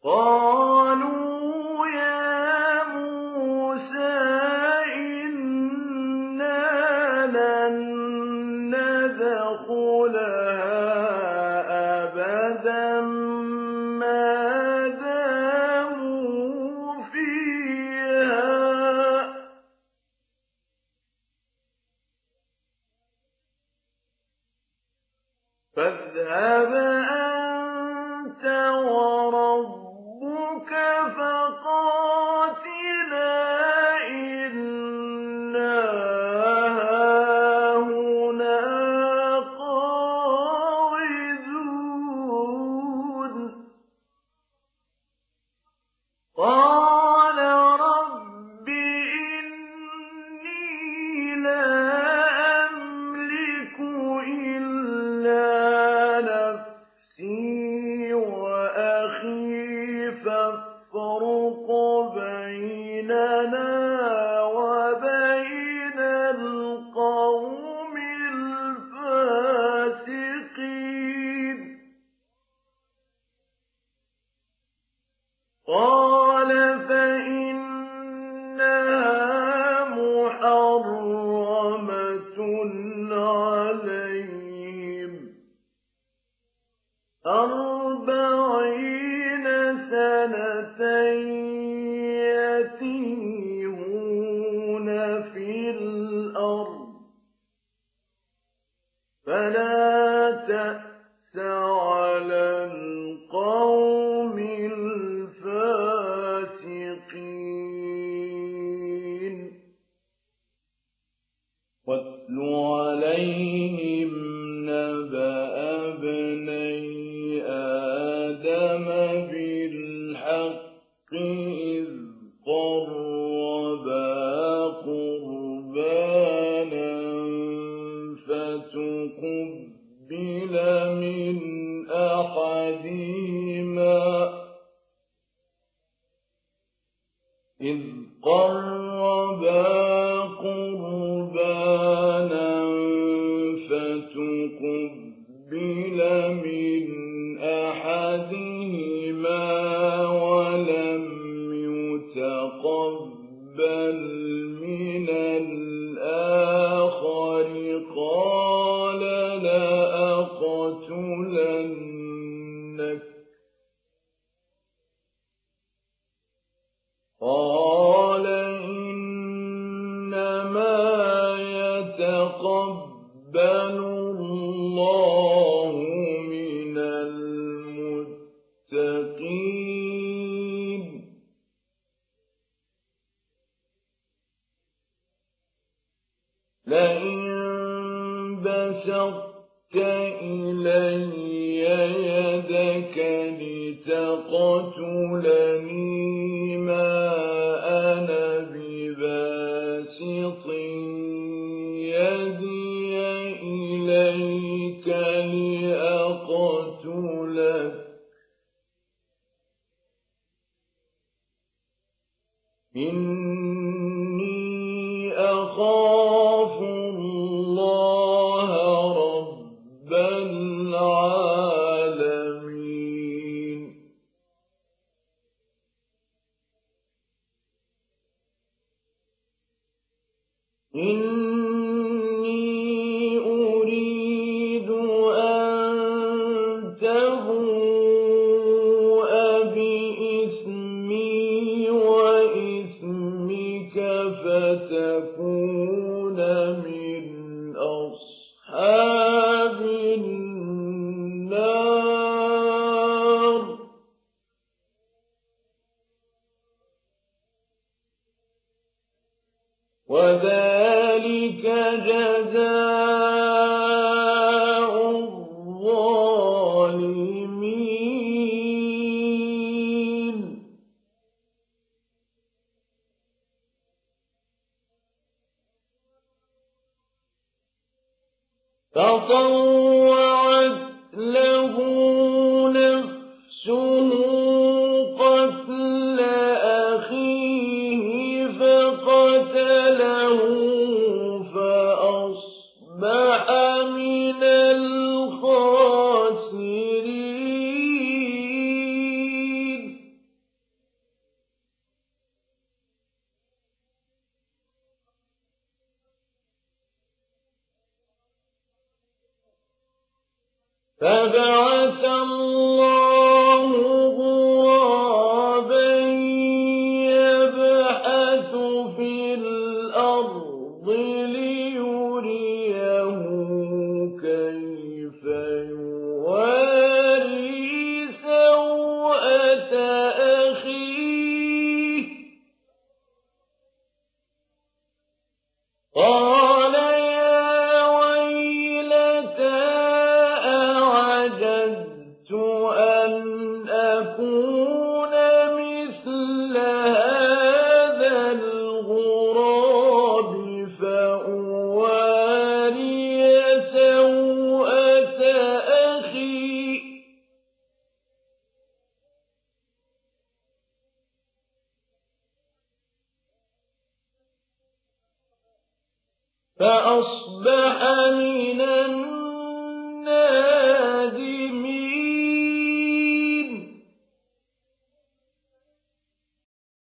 قالوا يا موسى إنا لن ندخلها أبدا ما داموا فيها فاذهب أنت وربك فقاتلا إنا هاهنا قاعدون قال رب إني لا أملك إلا نفسي وأخي فافرق بيننا وبين القوم الفاسقين قال فإنها محرمة عليهم 40 سنة يتيهون في الأرض فلا تأس على القوم الفاسقين واتل عليهم نبأ ابني آدم بالحق إذ قربا قربانا فتقبل من أحدهما ولم يتقبل من الآخر قال لأقتلنك قال إنما يتقبل الله من المتقين لئن بسطت إلي يدك لتقتلني ما أنا بباسط يدي إليك لأقتلك إني أخاف الله رب العالمين إني أريد أن تبوء بإثمي وإثمك فتكون من أصحاب النار وذلك جزاء الظالمين فطوعت له نفسه قتل أخيه فقتله فأصبح من الخاسرين فبعث الله غرابا يبحث في الأرض ليريه كيف يواري سوءة أخيه قال يا ويلتى أعجزت أن أكون مثل هذا الغراب فأواري سوءة أخي فأصبح من النادمين